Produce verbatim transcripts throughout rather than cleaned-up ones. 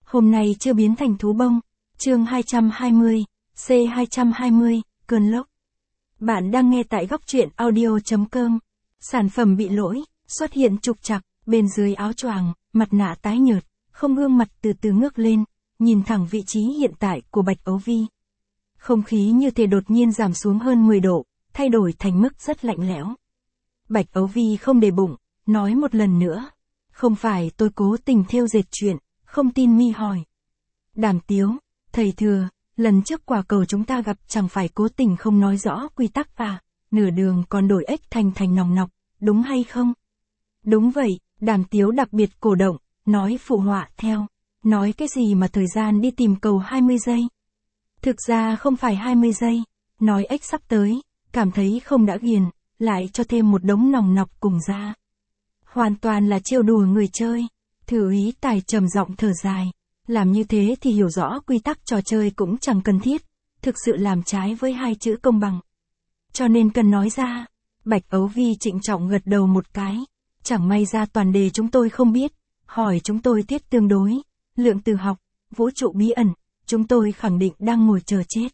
Hôm nay chưa biến thành thú bông. Chương hai trăm hai mươi, C hai trăm hai mươi, cơn lốc. Bạn đang nghe tại góc truyện audio chấm com. Sản phẩm bị lỗi, xuất hiện trục trặc, bên dưới áo choàng, mặt nạ tái nhợt, không gương mặt từ từ ngước lên, nhìn thẳng vị trí hiện tại của Bạch Ấu Vi. Không khí như thể đột nhiên giảm xuống hơn mười độ, thay đổi thành mức rất lạnh lẽo. Bạch Ấu Vi không để bụng, nói một lần nữa. Không phải tôi cố tình thêu dệt chuyện, không tin mi hỏi. Đàm Tiếu, thầy thừa, lần trước quả cầu chúng ta gặp chẳng phải cố tình không nói rõ quy tắc à, nửa đường còn đổi ếch thành thành nòng nọc, đúng hay không? Đúng vậy, Đàm Tiếu đặc biệt cổ động, nói phụ họa theo. Nói cái gì mà thời gian đi tìm cầu hai mươi giây? Thực ra không phải hai mươi giây, nói ếch sắp tới, cảm thấy không đã ghiền, lại cho thêm một đống nòng nọc cùng ra. Hoàn toàn là trêu đùa người chơi. Thử ý tài trầm giọng thở dài. Làm như thế thì hiểu rõ quy tắc trò chơi cũng chẳng cần thiết, thực sự làm trái với hai chữ công bằng. Cho nên cần nói ra. Bạch Ấu Vi trịnh trọng gật đầu một cái. Chẳng may ra toàn đề chúng tôi không biết, hỏi chúng tôi tiết tương đối, lượng từ học, vũ trụ bí ẩn, chúng tôi khẳng định đang ngồi chờ chết.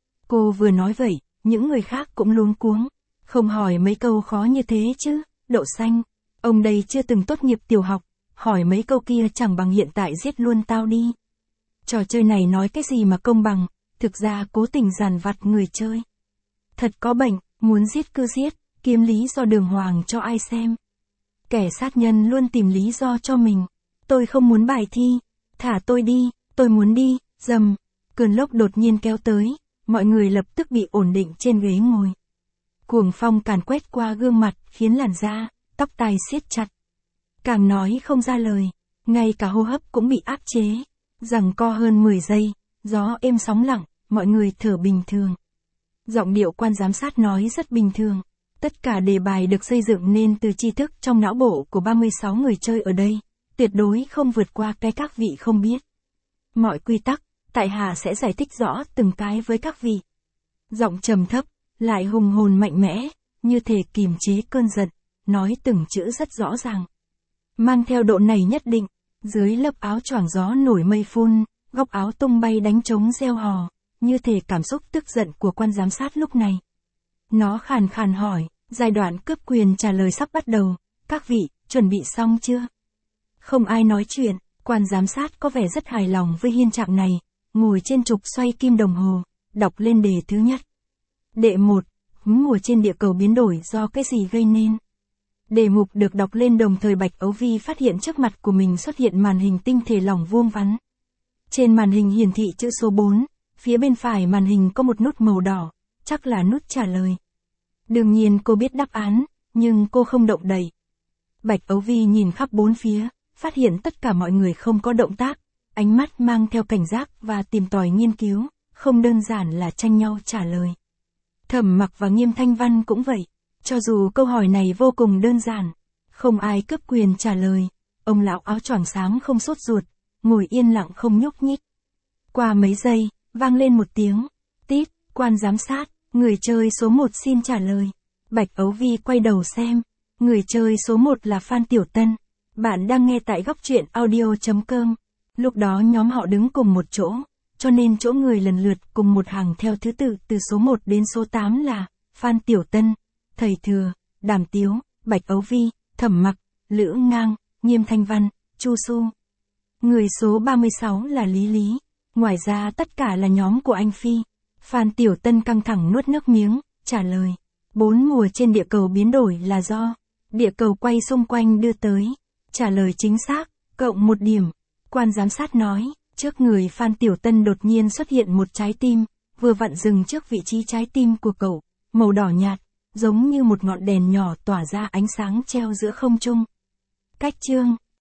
Cô vừa nói vậy, những người khác cũng luống cuống, không hỏi mấy câu khó như thế chứ, Đậu Xanh, ông đây chưa từng tốt nghiệp tiểu học, hỏi mấy câu kia chẳng bằng hiện tại giết luôn tao đi. Trò chơi này nói cái gì mà công bằng, thực ra cố tình giàn vặt người chơi. Thật có bệnh, muốn giết cứ giết, kiếm lý do đường hoàng cho ai xem. Kẻ sát nhân luôn tìm lý do cho mình. Tôi không muốn bài thi, thả tôi đi, tôi muốn đi, dầm. Cơn lốc đột nhiên kéo tới, mọi người lập tức bị ổn định trên ghế ngồi. Cuồng phong càn quét qua gương mặt, khiến làn da, tóc tai siết chặt. Càng nói không ra lời, ngay cả hô hấp cũng bị áp chế. Giằng co hơn mười giây, gió êm sóng lặng, mọi người thở bình thường. Giọng điệu quan giám sát nói rất bình thường. Tất cả đề bài được xây dựng nên từ tri thức trong não bộ của ba mươi sáu người chơi ở đây, tuyệt đối không vượt qua cái các vị không biết. Mọi quy tắc, tại hạ sẽ giải thích rõ từng cái với các vị. Giọng trầm thấp, lại hùng hồn mạnh mẽ, như thể kìm chế cơn giận, nói từng chữ rất rõ ràng. Mang theo độ này nhất định, dưới lớp áo choàng gió nổi mây phun, góc áo tung bay đánh trống reo hò, như thể cảm xúc tức giận của quan giám sát lúc này. Nó khàn khàn hỏi, giai đoạn cướp quyền trả lời sắp bắt đầu, các vị, chuẩn bị xong chưa? Không ai nói chuyện, quan giám sát có vẻ rất hài lòng với hiện trạng này, ngồi trên trục xoay kim đồng hồ, đọc lên đề thứ nhất. Đệ một, mùa trên địa cầu biến đổi do cái gì gây nên? Đề mục được đọc lên đồng thời Bạch Ấu Vi phát hiện trước mặt của mình xuất hiện màn hình tinh thể lỏng vuông vắn. Trên màn hình hiển thị chữ số bốn, phía bên phải màn hình có một nút màu đỏ, chắc là nút trả lời. Đương nhiên cô biết đáp án, nhưng cô không động đậy. Bạch Ấu Vi nhìn khắp bốn phía, phát hiện tất cả mọi người không có động tác, ánh mắt mang theo cảnh giác và tìm tòi nghiên cứu, không đơn giản là tranh nhau trả lời. Thẩm Mặc và Nghiêm Thanh Văn cũng vậy, cho dù câu hỏi này vô cùng đơn giản, không ai cướp quyền trả lời, ông lão áo choàng xám không sốt ruột, ngồi yên lặng không nhúc nhích. Qua mấy giây, vang lên một tiếng, tít, quan giám sát, người chơi số một xin trả lời. Bạch Ấu Vi quay đầu xem, người chơi số một là Phan Tiểu Tân. Bạn đang nghe tại góc truyện audio chấm com. Lúc đó nhóm họ đứng cùng một chỗ, cho nên chỗ người lần lượt cùng một hàng theo thứ tự từ số một đến số tám là Phan Tiểu Tân, Thầy Thừa, Đàm Tiếu, Bạch Ấu Vi, Thẩm Mặc, Lữ Ngang, Nghiêm Thanh Văn, Chu Su. Người số ba mươi sáu là Lý Lý. Ngoài ra tất cả là nhóm của anh Phi. Phan Tiểu Tân căng thẳng nuốt nước miếng, trả lời. Bốn mùa trên địa cầu biến đổi là do địa cầu quay xung quanh đưa tới. Trả lời chính xác, cộng một điểm. Quan giám sát nói, trước người Phan Tiểu Tân đột nhiên xuất hiện một trái tim, vừa vặn dừng trước vị trí trái tim của cậu, màu đỏ nhạt, giống như một ngọn đèn nhỏ tỏa ra ánh sáng treo giữa không trung. Cách chương